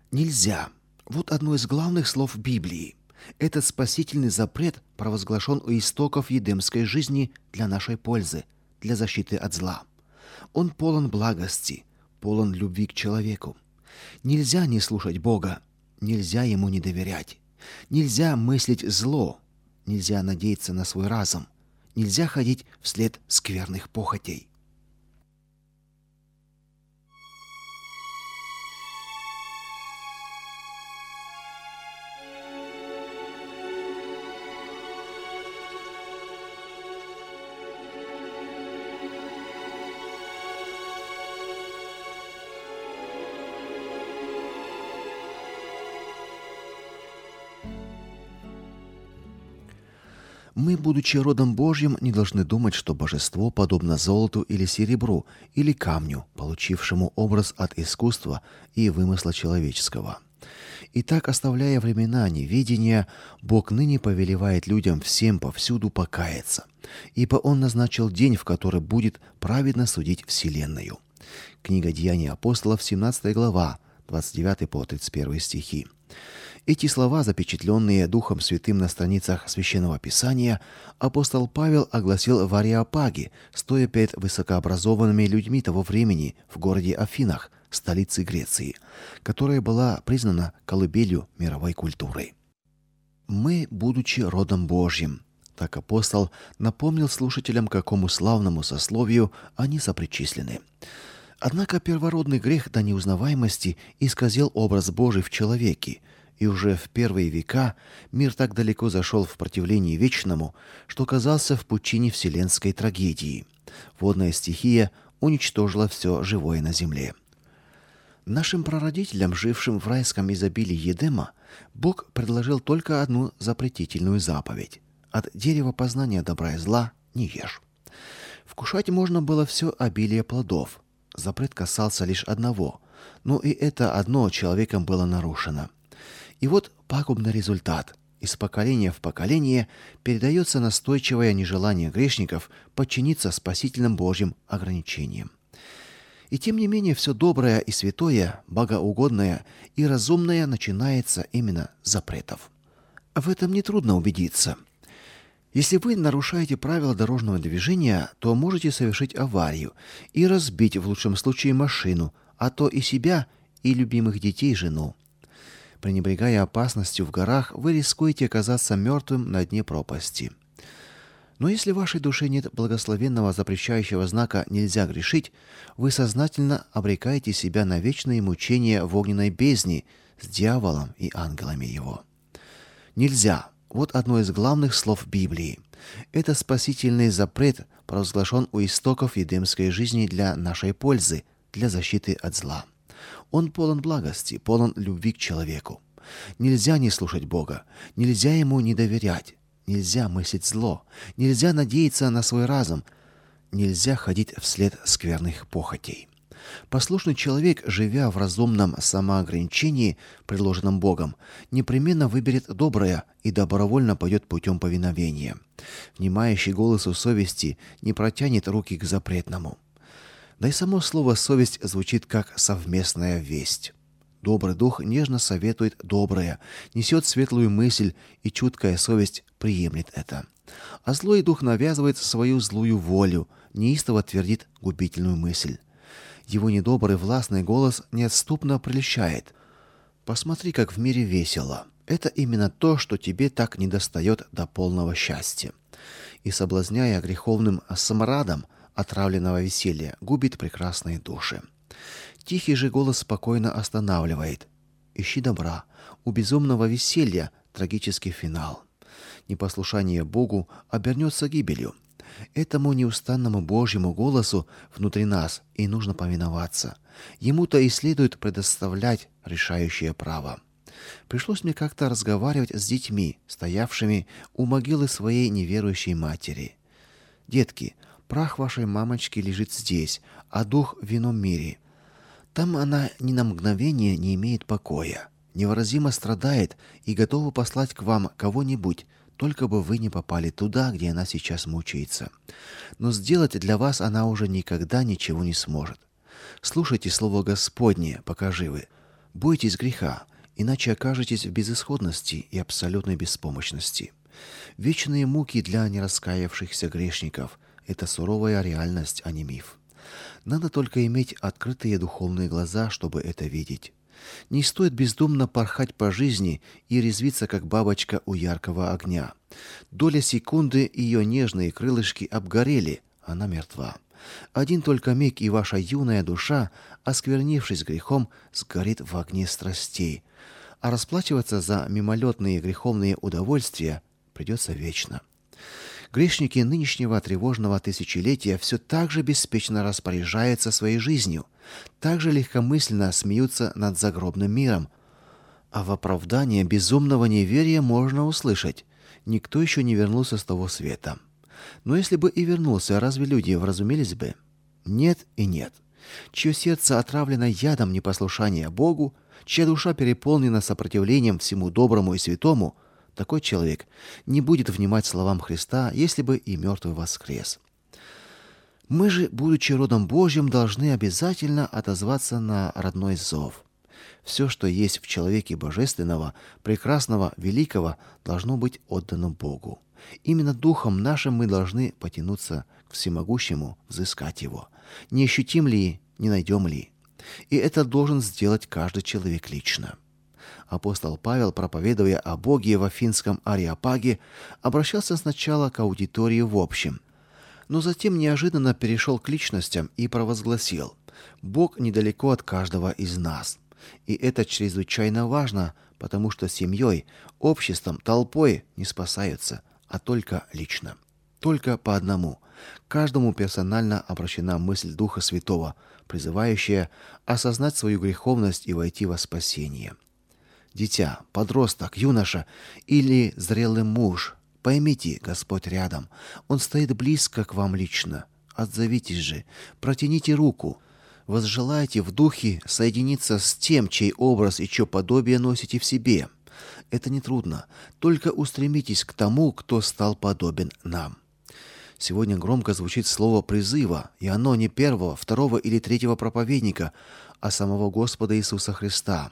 Нельзя. Вот одно из главных слов Библии. Этот спасительный запрет провозглашен у истоков едемской жизни для нашей пользы, для защиты от зла. Он полон благости, полон любви к человеку. Нельзя не слушать Бога, нельзя ему не доверять. Нельзя мыслить зло, нельзя надеяться на свой разум, нельзя ходить вслед скверных похотей. Мы, будучи родом Божьим, не должны думать, что божество подобно золоту или серебру, или камню, получившему образ от искусства и вымысла человеческого. Итак, оставляя времена неведения, Бог ныне повелевает людям всем повсюду покаяться, ибо Он назначил день, в который будет праведно судить вселенную. Книга Деяний апостолов, 17 глава, 29 по 31 стихи. Эти слова, запечатленные Духом Святым на страницах Священного Писания, апостол Павел огласил в Ареопаге, стоя перед высокообразованными людьми того времени в городе Афинах, столице Греции, которая была признана колыбелью мировой культуры. Мы, будучи родом Божьим, так апостол напомнил слушателям, к какому славному сословию они сопричислены. Однако первородный грех до неузнаваемости исказил образ Божий в человеке, и уже в первые века мир так далеко зашел в противлении вечному, что оказался в пучине вселенской трагедии. Водная стихия уничтожила все живое на земле. Нашим прародителям, жившим в райском изобилии Едема, Бог предложил только одну запретительную заповедь: от дерева познания добра и зла не ешь. Вкушать можно было все обилие плодов. Запрет касался лишь одного, но и это одно человеком было нарушено. И вот пагубный результат. Из поколения в поколение передается настойчивое нежелание грешников подчиниться спасительным Божьим ограничениям. И тем не менее все доброе и святое, богоугодное и разумное начинается именно с запретов. В этом нетрудно убедиться. Если вы нарушаете правила дорожного движения, то можете совершить аварию и разбить в лучшем случае машину, а то и себя, и любимых детей, жену. Пренебрегая опасностью в горах, вы рискуете оказаться мертвым на дне пропасти. Но если в вашей душе нет благословенного запрещающего знака «нельзя грешить», вы сознательно обрекаете себя на вечные мучения в огненной бездне с дьяволом и ангелами его. Нельзя. Вот одно из главных слов Библии. Это спасительный запрет провозглашен у истоков едемской жизни для нашей пользы, для защиты от зла. Он полон благости, полон любви к человеку. Нельзя не слушать Бога, нельзя ему не доверять, нельзя мыслить зло, нельзя надеяться на свой разум, нельзя ходить вслед скверных похотей. Послушный человек, живя в разумном самоограничении, предложенном Богом, непременно выберет доброе и добровольно пойдет путем повиновения. Внимающий голосу совести не протянет руки к запретному. Да и само слово «совесть» звучит как совместная весть. Добрый дух нежно советует доброе, несет светлую мысль, и чуткая совесть приемлет это. А злой дух навязывает свою злую волю, неистово твердит губительную мысль. Его недобрый властный голос неотступно прельщает. Посмотри, как в мире весело. Это именно то, что тебе так недостает до полного счастья. И, соблазняя греховным смрадом отравленного веселья, губит прекрасные души. Тихий же голос спокойно останавливает. Ищи добра. У безумного веселья трагический финал. Непослушание Богу обернется гибелью. Этому неустанному Божьему голосу внутри нас и нужно повиноваться. Ему-то и следует предоставлять решающее право. Пришлось мне как-то разговаривать с детьми, стоявшими у могилы своей неверующей матери. Детки, прах вашей мамочки лежит здесь, а дух в ином мире. Там она ни на мгновение не имеет покоя, невыразимо страдает и готова послать к вам кого-нибудь, только бы вы не попали туда, где она сейчас мучается. Но сделать для вас она уже никогда ничего не сможет. Слушайте слово Господне, пока живы. Бойтесь греха, иначе окажетесь в безысходности и абсолютной беспомощности. Вечные муки для нераскаявшихся грешников – это суровая реальность, а не миф. Надо только иметь открытые духовные глаза, чтобы это видеть. Не стоит бездумно порхать по жизни и резвиться, как бабочка у яркого огня. Доля секунды, ее нежные крылышки обгорели, она мертва. Один только миг, и ваша юная душа, осквернившись грехом, сгорит в огне страстей. А расплачиваться за мимолетные греховные удовольствия придется вечно. Грешники нынешнего тревожного тысячелетия все так же беспечно распоряжаются своей жизнью, так же легкомысленно смеются над загробным миром. А в оправдание безумного неверия можно услышать: никто еще не вернулся с того света. Но если бы и вернулся, разве люди вразумились бы? Нет и нет. Чье сердце отравлено ядом непослушания Богу, чья душа переполнена сопротивлением всему доброму и святому, такой человек не будет внимать словам Христа, если бы и мертвый воскрес. Мы же, будучи родом Божьим, должны обязательно отозваться на родной зов. Все, что есть в человеке божественного, прекрасного, великого, должно быть отдано Богу. Именно духом нашим мы должны потянуться к всемогущему, взыскать его. Не ощутим ли, не найдем ли? И это должен сделать каждый человек лично. Апостол Павел, проповедуя о Боге в Афинском Ареопаге, обращался сначала к аудитории в общем, но затем неожиданно перешел к личностям и провозгласил: Бог недалеко от каждого из нас. И это чрезвычайно важно, потому что семьей, обществом, толпой не спасаются, а только лично. Только по одному. Каждому персонально обращена мысль Духа Святого, призывающая осознать свою греховность и войти во спасение. Дитя, подросток, юноша или зрелый муж, поймите, Господь рядом. Он стоит близко к вам лично. Отзовитесь же, протяните руку. Возжелайте в духе соединиться с тем, чей образ и чье подобие носите в себе. Это нетрудно. Только устремитесь к тому, кто стал подобен нам. Сегодня громко звучит слово призыва, и оно не первого, второго или третьего проповедника, а самого Господа Иисуса Христа.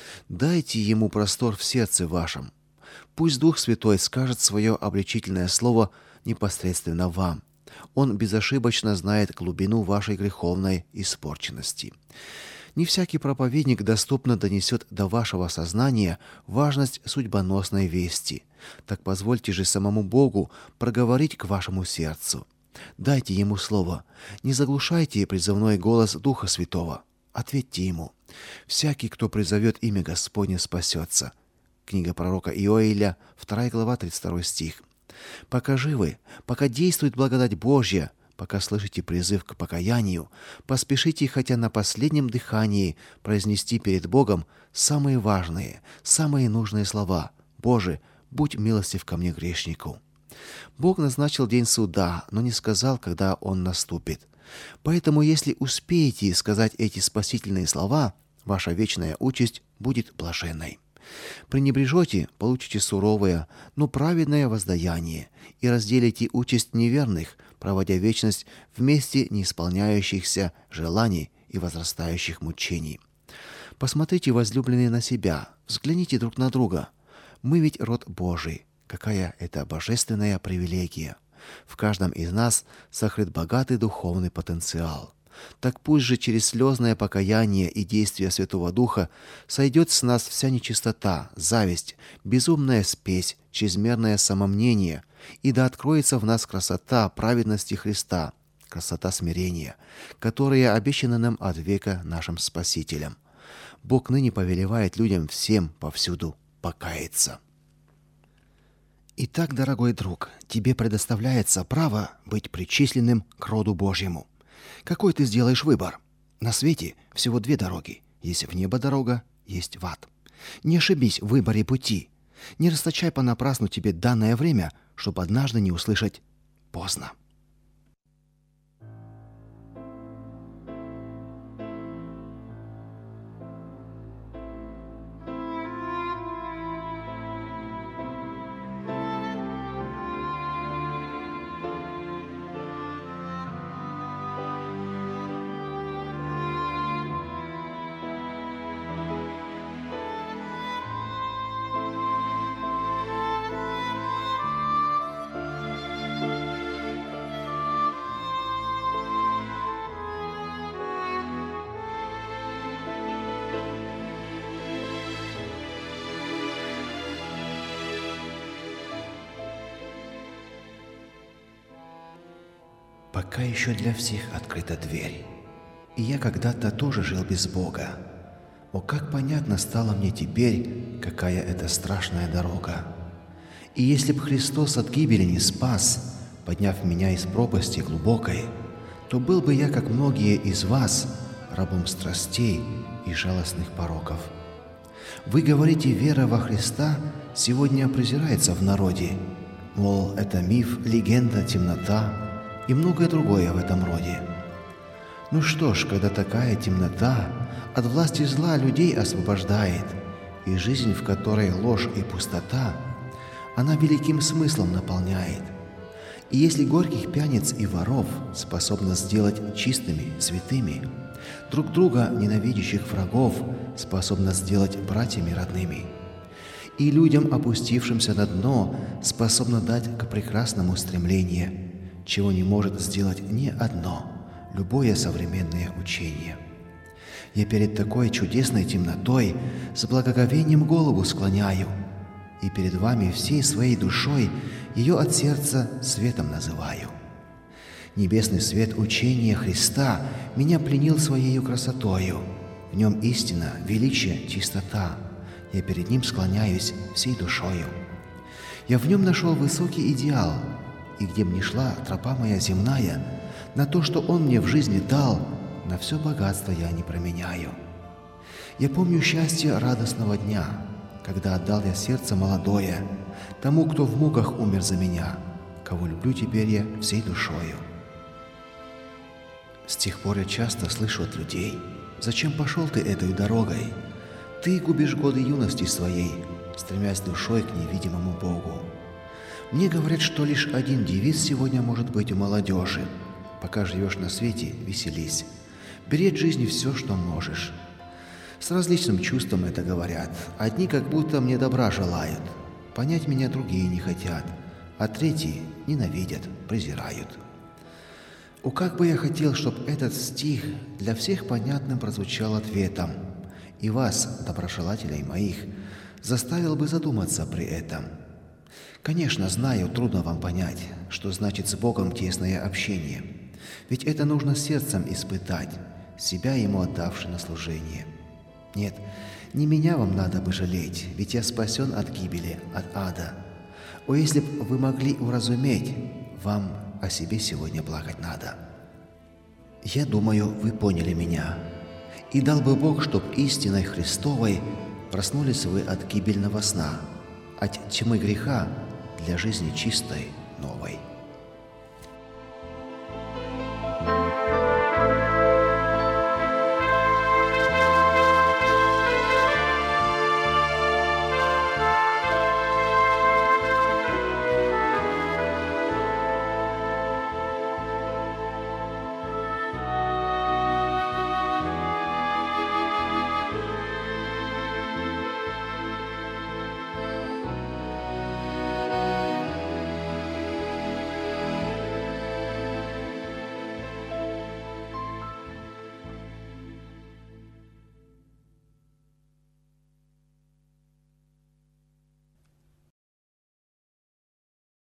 Дайте ему простор в сердце вашем. Пусть Дух Святой скажет свое обличительное слово непосредственно вам. Он безошибочно знает глубину вашей греховной испорченности. Не всякий проповедник доступно донесет до вашего сознания важность судьбоносной вести. Так позвольте же самому Богу проговорить к вашему сердцу. Дайте ему слово. Не заглушайте призывной голос Духа Святого. Ответьте ему: всякий, кто призовет имя Господне, спасется. Книга пророка Иоиля, 2 глава, 32 стих. Пока живы, пока действует благодать Божья, пока слышите призыв к покаянию, поспешите, хотя на последнем дыхании, произнести перед Богом самые важные, самые нужные слова: Боже, будь милостив ко мне, грешнику. Бог назначил день суда, но не сказал, когда он наступит. Поэтому, если успеете сказать эти спасительные слова, ваша вечная участь будет блаженной. Пренебрежете, получите суровое, но праведное воздаяние и разделите участь неверных, проводя вечность вместе неисполняющихся желаний и возрастающих мучений. Посмотрите, возлюбленные, на себя, взгляните друг на друга. Мы ведь род Божий. Какая это божественная привилегия! В каждом из нас сокрыт богатый духовный потенциал. Так пусть же через слезное покаяние и действие Святого Духа сойдет с нас вся нечистота, зависть, безумная спесь, чрезмерное самомнение, и да откроется в нас красота праведности Христа, красота смирения, которая обещана нам от века нашим Спасителем. Бог ныне повелевает людям всем повсюду покаяться. Итак, дорогой друг, тебе предоставляется право быть причисленным к роду Божьему. Какой ты сделаешь выбор? На свете всего две дороги. Есть в небо дорога, есть в ад. Не ошибись в выборе пути. Не расточай понапрасну тебе данное время, чтобы однажды не услышать: поздно. пока еще для всех открыта дверь. И я когда-то тоже жил без Бога. О, как понятно стало мне теперь, какая это страшная дорога. И если б Христос от гибели не спас, подняв меня из пропасти глубокой, то был бы я, как многие из вас, рабом страстей и жалостных пороков. Вы говорите, вера во Христа сегодня презирается в народе, мол, это миф, легенда, темнота и многое другое в этом роде. Ну что ж, когда такая темнота от власти зла людей освобождает, и жизнь, в которой ложь и пустота, она великим смыслом наполняет. И если горьких пьяниц и воров способна сделать чистыми, святыми, друг друга ненавидящих врагов способна сделать братьями родными, и людям, опустившимся на дно, способна дать к прекрасному стремление, чего не может сделать ни одно, любое современное учение. Я перед такой чудесной темнотой с благоговением голову склоняю, и перед вами всей своей душой ее от сердца светом называю. Небесный свет учения Христа меня пленил своею красотою. В нем истина, величие, чистота. Я перед ним склоняюсь всей душою. Я в нем нашел высокий идеал, и где б ни шла тропа моя земная, на то, что он мне в жизни дал, на все богатство я не променяю. Я помню счастье радостного дня, когда отдал я сердце молодое тому, кто в муках умер за меня, кого люблю теперь я всей душою. С тех пор я часто слышу от людей: «Зачем пошел ты этой дорогой? Ты губишь годы юности своей, стремясь душой к невидимому Богу». Мне говорят, что лишь один девиз сегодня может быть у молодежи: пока живешь на свете, веселись, бери от жизни все, что можешь. С различным чувством это говорят. Одни как будто мне добра желают, понять меня другие не хотят, а третьи ненавидят, презирают. О, как бы я хотел, чтобы этот стих для всех понятным прозвучал ответом, и вас, доброжелателей моих, заставил бы задуматься при этом. Конечно, знаю, трудно вам понять, что значит с Богом тесное общение, ведь это нужно сердцем испытать, себя Ему отдавши на служение. Нет, не меня вам надо бы жалеть, ведь я спасен от гибели, от ада. О, если б вы могли уразуметь, вам о себе сегодня плакать надо. Я думаю, вы поняли меня. И дал бы Бог, чтоб истиной Христовой проснулись вы от гибельного сна, от тьмы греха для жизни чистой, новой.